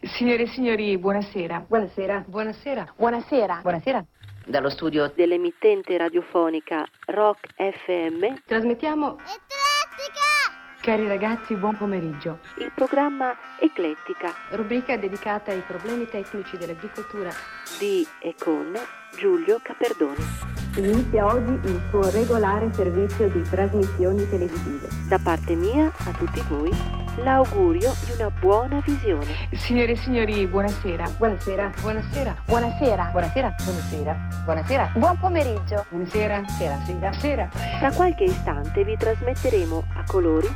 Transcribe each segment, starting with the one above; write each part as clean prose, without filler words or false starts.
Signore e signori, buonasera. Buonasera. Buonasera. Buonasera. Buonasera. Dallo studio dell'emittente radiofonica Rock FM Trasmettiamo Eclettica! Cari ragazzi, buon pomeriggio. il programma Eclettica Rubrica dedicata ai problemi tecnici dell'agricoltura di e con Giulio Caperdoni. Inizia oggi il suo regolare servizio di trasmissioni televisive. Da parte mia a tutti voi l'augurio di una buona visione. Signore e signori, buonasera. Buonasera. Buonasera. Buonasera. Buonasera. Buonasera. Buonasera. Buon pomeriggio! Buonasera. Sera. Sera. Sera. Tra qualche istante vi trasmetteremo a colori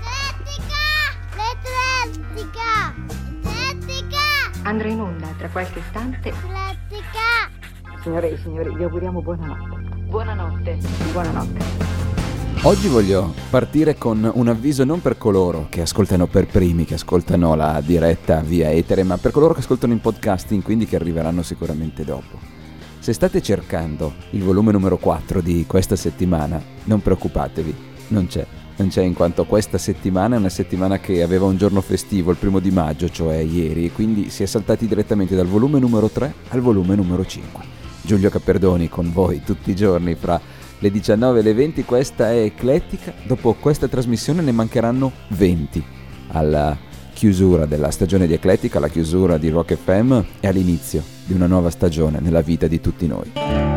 L'Eclettica! L'Eclettica! Andrà in onda tra qualche istante. L'Eclettica! Signore e signori, vi auguriamo buonanotte. Buonanotte. Buonanotte. Oggi voglio partire con un avviso non per coloro che ascoltano per primi, che ascoltano la diretta via etere, ma per coloro che ascoltano in podcasting, quindi che arriveranno sicuramente dopo. Se state cercando il volume numero 4 di questa settimana, non preoccupatevi, non c'è in quanto questa settimana è una settimana che aveva un giorno festivo, il 1 maggio, cioè ieri, e quindi si è saltati direttamente dal volume numero 3 al volume numero 5. Giulio Caperdoni con voi tutti i giorni fra le 19 e le 20, questa è Eclettica. Dopo questa trasmissione ne mancheranno 20 alla chiusura della stagione di Eclettica, alla chiusura di Rock FM e all'inizio di una nuova stagione nella vita di tutti noi.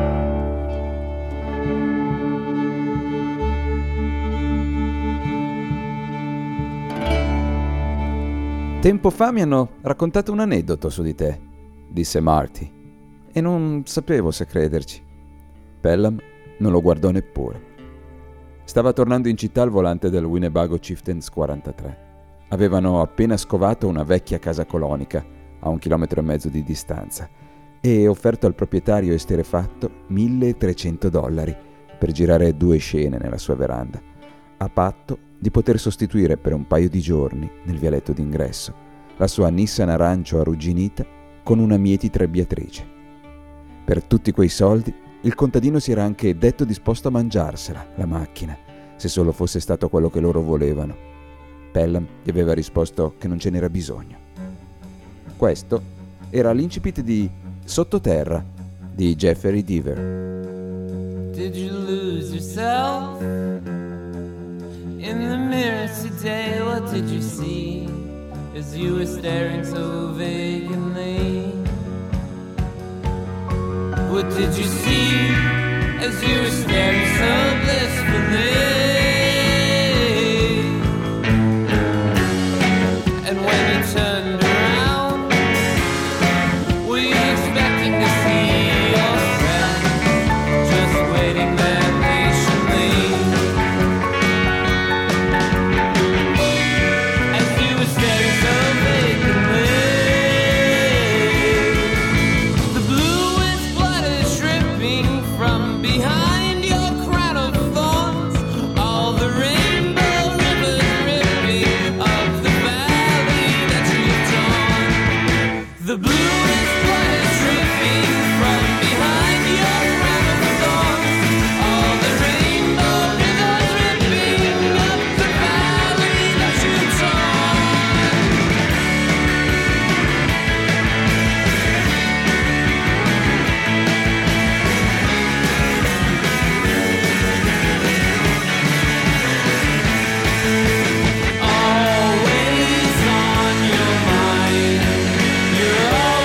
Tempo fa mi hanno raccontato un aneddoto su di te, disse Marty, e non sapevo se crederci. Pelham non lo guardò neppure. Stava tornando in città al volante del Winnebago Chieftains 43. Avevano appena scovato una vecchia casa colonica a 1,5 chilometri di distanza e offerto al proprietario esterrefatto $1.300 per girare 2 scene nella sua veranda, a patto di poter sostituire per un paio di giorni, nel vialetto d'ingresso, la sua Nissan arancio arrugginita con una mieti trebbiatrice. Per tutti quei soldi il contadino si era anche detto disposto a mangiarsela, la macchina, se solo fosse stato quello che loro volevano. Pelham gli aveva risposto che non ce n'era bisogno. Questo era l'incipit di Sottoterra di Jeffrey Deaver. Did you lose yourself in the mirror today? What did you see as you were staring so vacantly? What did you see as you were staring so blissfully? And when you turned around, were you expecting to see your friend just waiting there patiently? As you were staring so vacantly, the bluest blood is dripping from behind your crown of thorns. All the rainbow rivers ripping up the valley that you've torn. The bluest blood is dripping from behind your crown of thorns. All the rainbow rivers ripping up the valley that you've torn. Always on your mind, you're always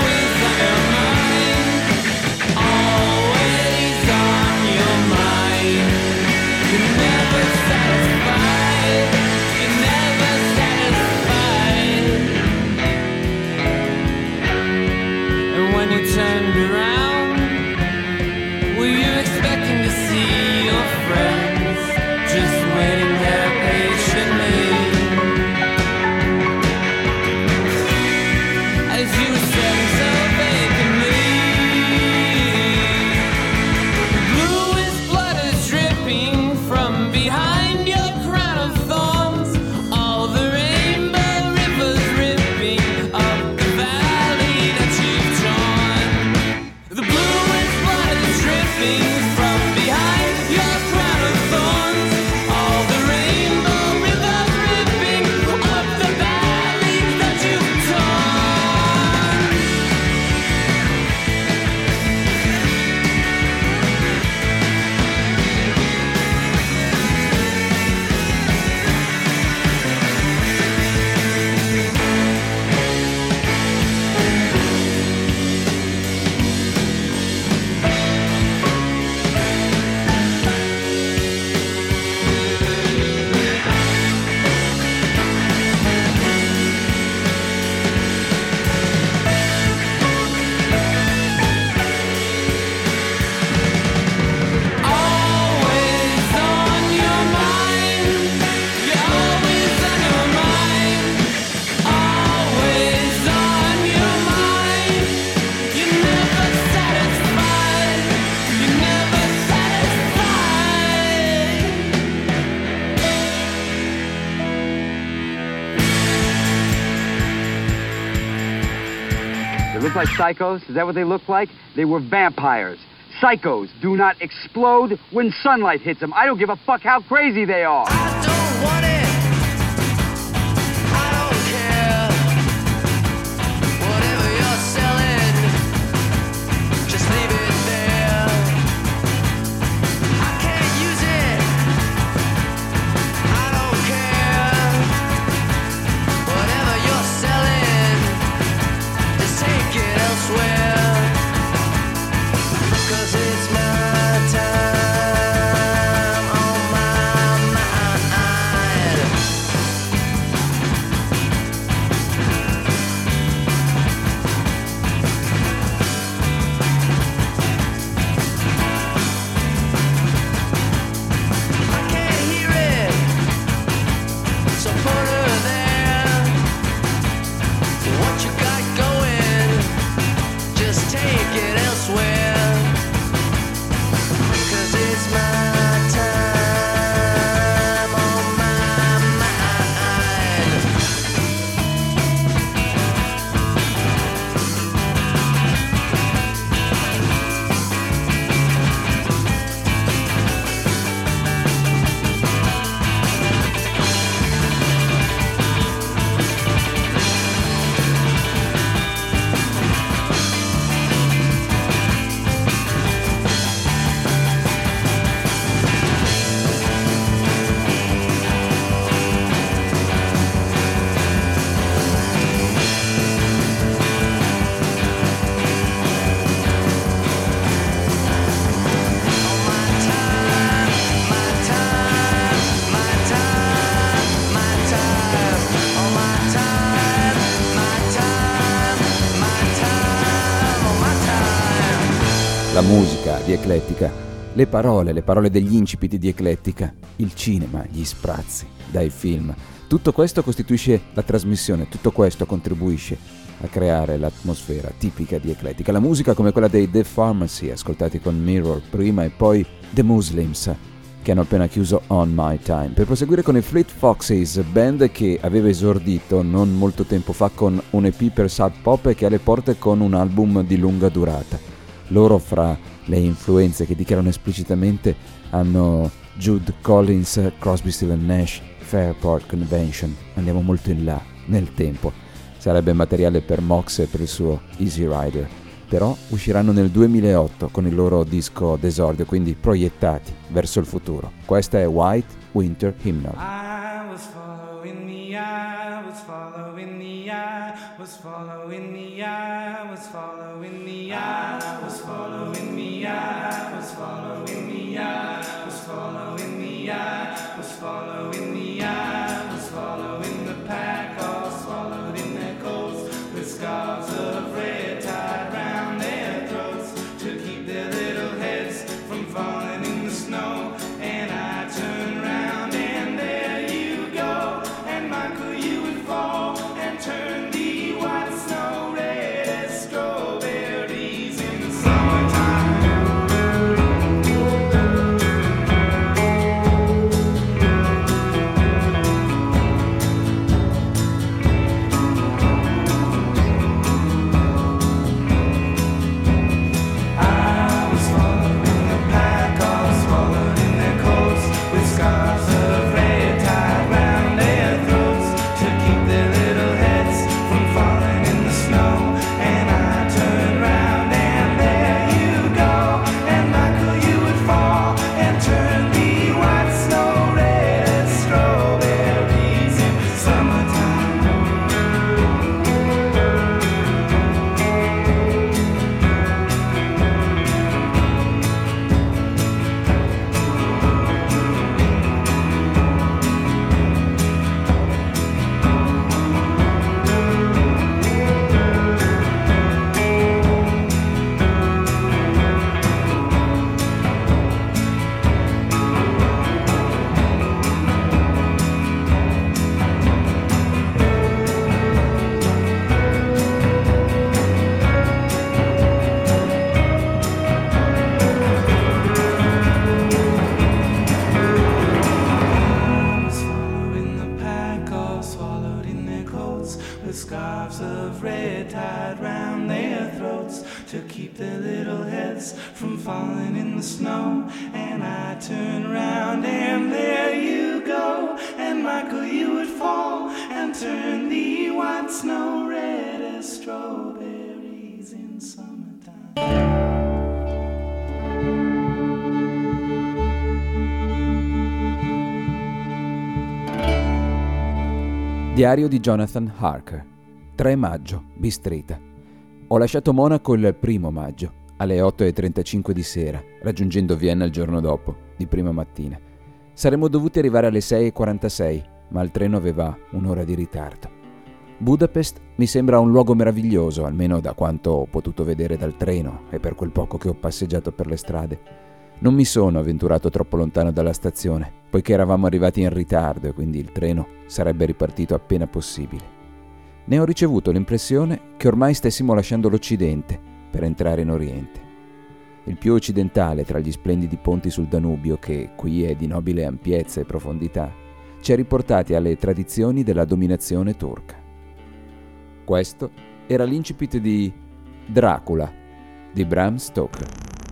They look like psychos? Is that what they look like? They were vampires. Psychos do not explode when sunlight hits them. I don't give a fuck how crazy they are. I don't want it. I don't care. Whatever you're selling, just leave it there. I can't use it. I don't care. Whatever you're selling, just take it elsewhere. 'Cause it's my time on my mind. I can't hear it, so put her there. What you got going, just take it elsewhere. 'Cause it's my time on my mind. La musica di Eclettica, le parole degli incipiti di Eclettica, il cinema, gli sprazzi dai film. Tutto questo costituisce la trasmissione, tutto questo contribuisce a creare l'atmosfera tipica di Eclettica. La musica come quella dei The Pharmacy, ascoltati con Mirror prima, e poi The Muslims, che hanno appena chiuso On My Time, per proseguire con i Fleet Foxes, band che aveva esordito non molto tempo fa con un EP per Sub Pop e che ha le porte con un album di lunga durata. Loro, fra le influenze che dichiarano esplicitamente, hanno Jude Collins, Crosby, Stills & Nash, Fairport Convention. Andiamo molto in là nel tempo. Sarebbe materiale per Mox e per il suo Easy Rider. Però usciranno nel 2008 con il loro disco d'esordio, quindi proiettati verso il futuro. Questa è White Winter Hymnal. I was following the eye, was following the eye, was following the eye, was following the eye, was following the eye, was following the eye, was following the eye, was following the eye, was following the pack, all swallowed in their coats, with scarves of red tied round their throats to keep their little heads from falling in the snow. And I turned round and there you go, and Michael, you would fall and turn the white snow red as strawberries to keep their little heads from falling in the snow. And I turn round and there you go. And Michael, you would fall and turn the white snow red as strawberries in summertime. Diario di Jonathan Harker. 3 maggio, Bistrita. Ho lasciato Monaco il 1 maggio, alle 8:35 di sera, raggiungendo Vienna il giorno dopo, di prima mattina. Saremmo dovuti arrivare alle 6:46, ma il treno aveva un'ora di ritardo. Budapest mi sembra un luogo meraviglioso, almeno da quanto ho potuto vedere dal treno e per quel poco che ho passeggiato per le strade. Non mi sono avventurato troppo lontano dalla stazione, poiché eravamo arrivati in ritardo e quindi il treno sarebbe ripartito appena possibile. Ne ho ricevuto l'impressione che ormai stessimo lasciando l'Occidente per entrare in Oriente. Il più occidentale tra gli splendidi ponti sul Danubio, che qui è di nobile ampiezza e profondità, ci ha riportati alle tradizioni della dominazione turca. Questo era l'incipit di Dracula di Bram Stoker.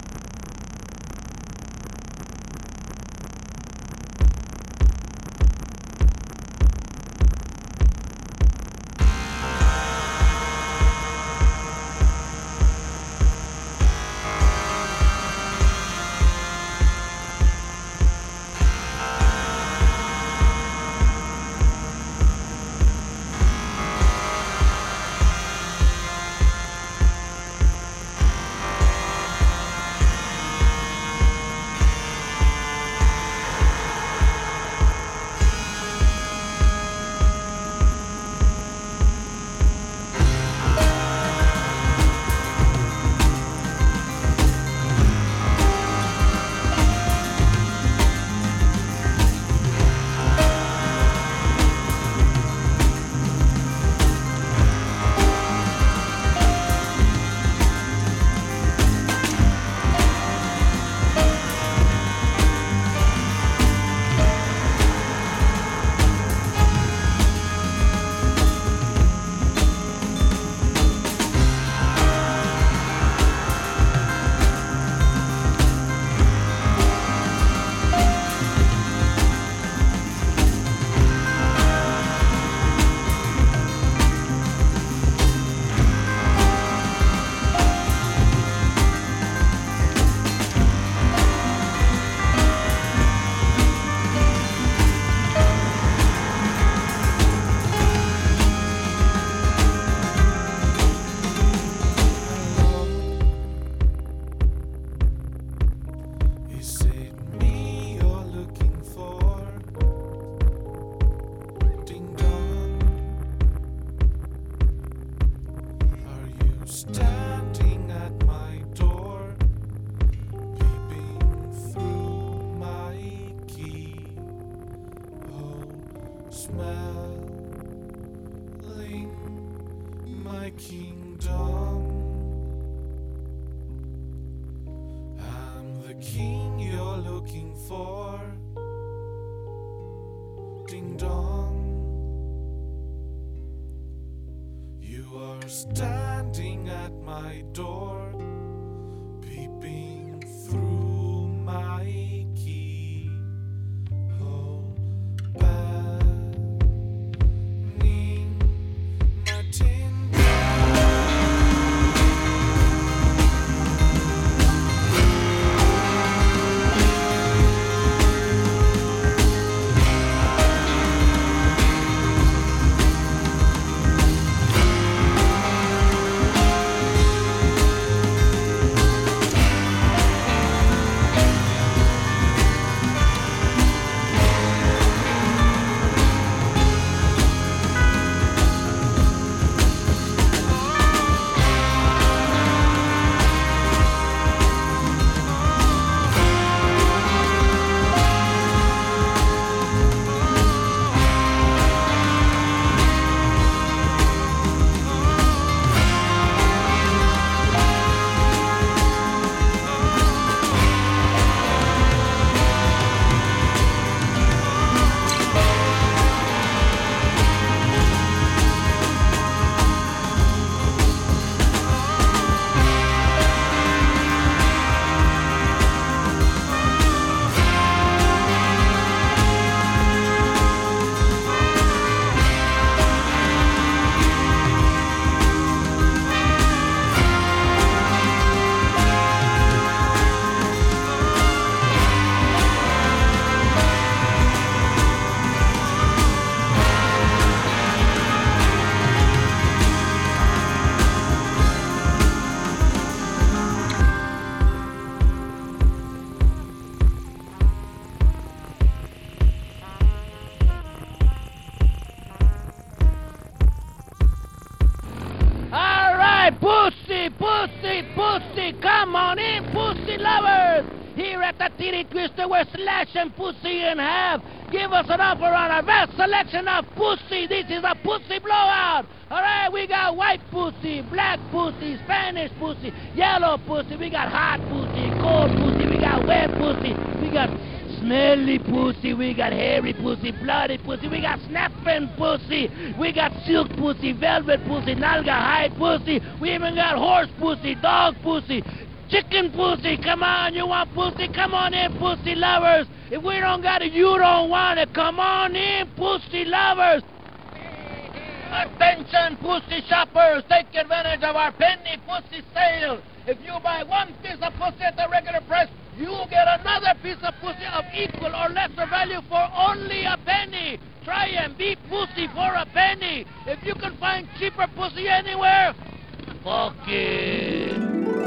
Standing at my door, peeping through my keyhole, burning my tin. pussy, pussy, pussy, come on in, pussy lovers! Here at the Titty Twister, we're slashing pussy in half. Give us an offer on our vast selection of pussy. This is a pussy blowout. All right, we got white pussy, black pussy, Spanish pussy, yellow pussy. We got hot pussy, cold pussy. We got wet pussy. We got smelly pussy. We got hairy pussy, bloody pussy. We got snapping pussy. We got silk pussy, velvet pussy, nalga hide pussy. We even got horse pussy, dog pussy, chicken pussy. Come on, you want pussy? Come on in, pussy lovers. If we don't got it, you don't want it. Come on in, pussy lovers. Attention, pussy shoppers. Take advantage of our penny pussy sale. If you buy one piece of pussy at the regular price, you get another piece of pussy of equal or lesser value for only a penny. Try and be pussy for a penny. If you can find cheaper pussy anywhere, fuck it.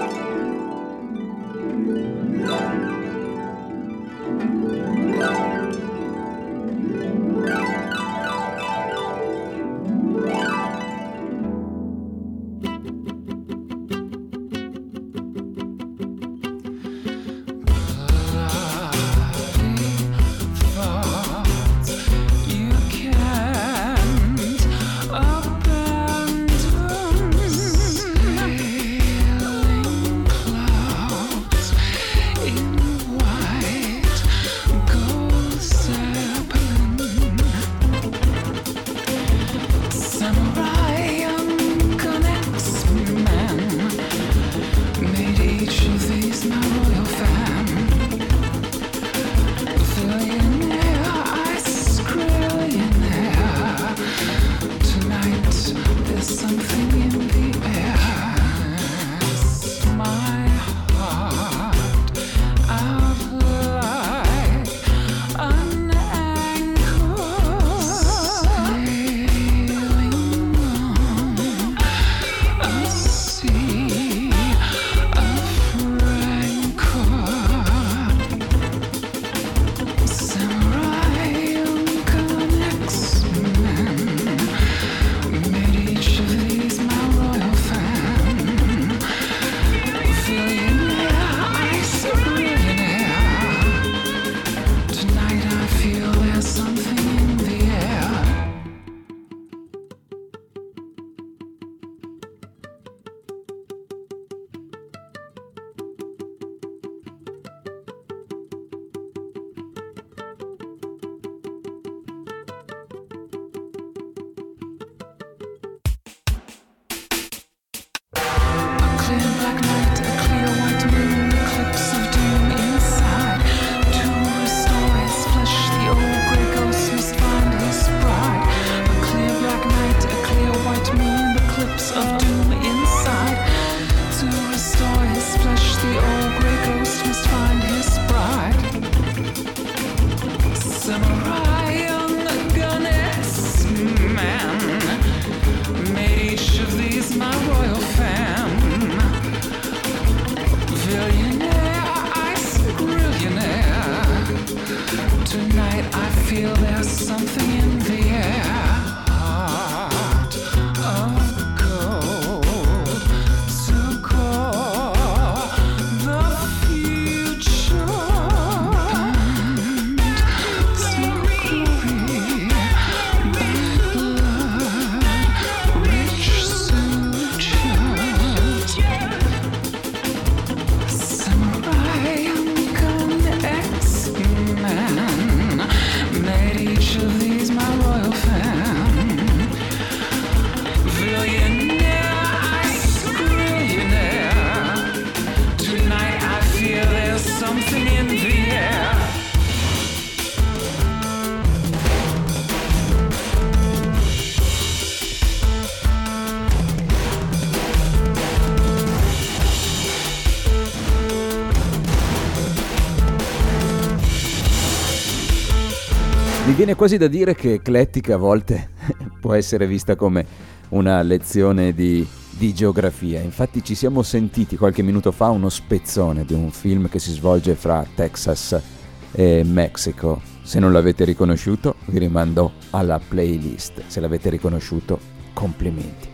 Mi viene quasi da dire che eclettica a volte può essere vista come una lezione di geografia. Infatti ci siamo sentiti qualche minuto fa uno spezzone di un film che si svolge fra Texas e Messico. Se non l'avete riconosciuto vi rimando alla playlist, se l'avete riconosciuto complimenti.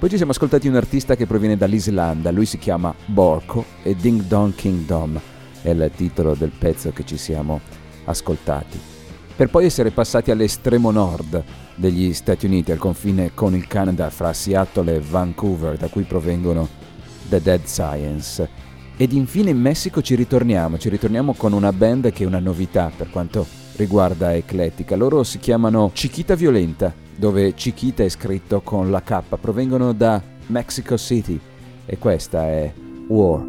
Poi ci siamo ascoltati un artista che proviene dall'Islanda, lui si chiama Borco e Ding Dong Kingdom è il titolo del pezzo che ci siamo ascoltati. Per poi essere passati all'estremo nord degli Stati Uniti, al confine con il Canada fra Seattle e Vancouver, da cui provengono The Dead Science. Ed infine in Messico ci ritorniamo con una band che è una novità per quanto riguarda Eclettica. Loro si chiamano Chiquita Violenta, dove Chiquita è scritto con la K, provengono da Mexico City e questa è War.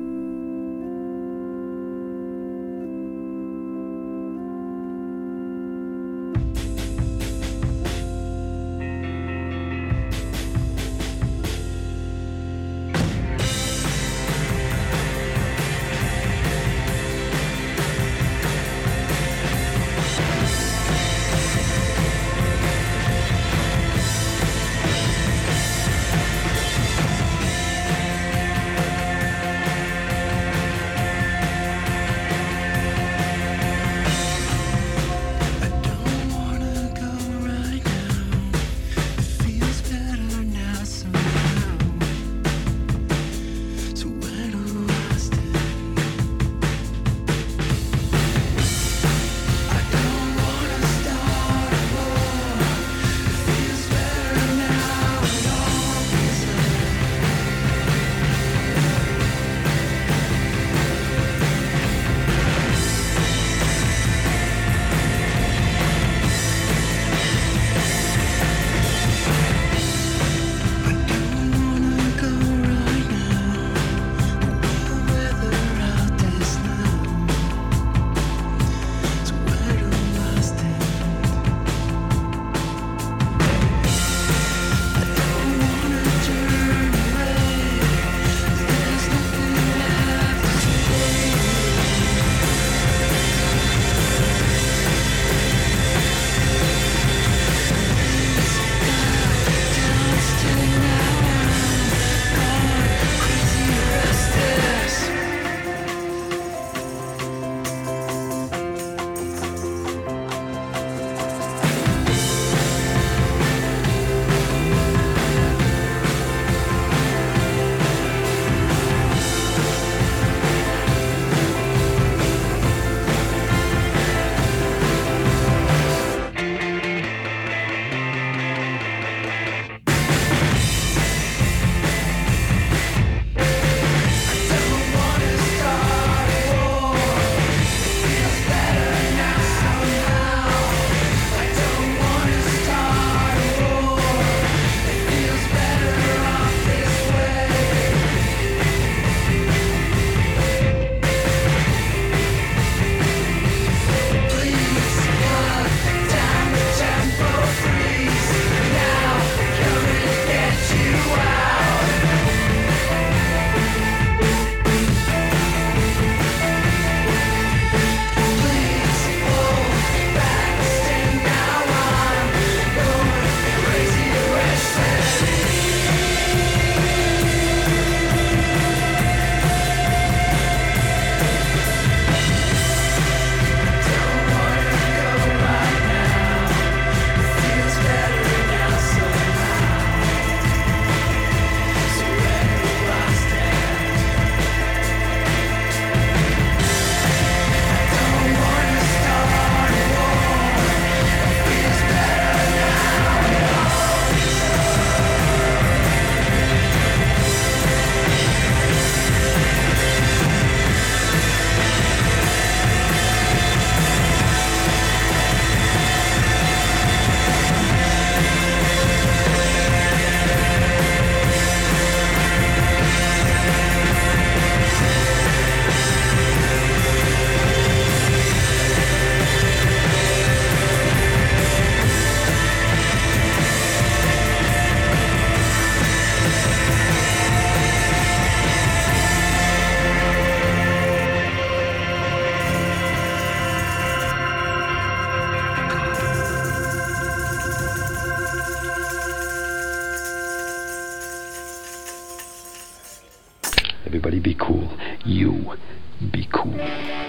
Everybody be cool. You be cool.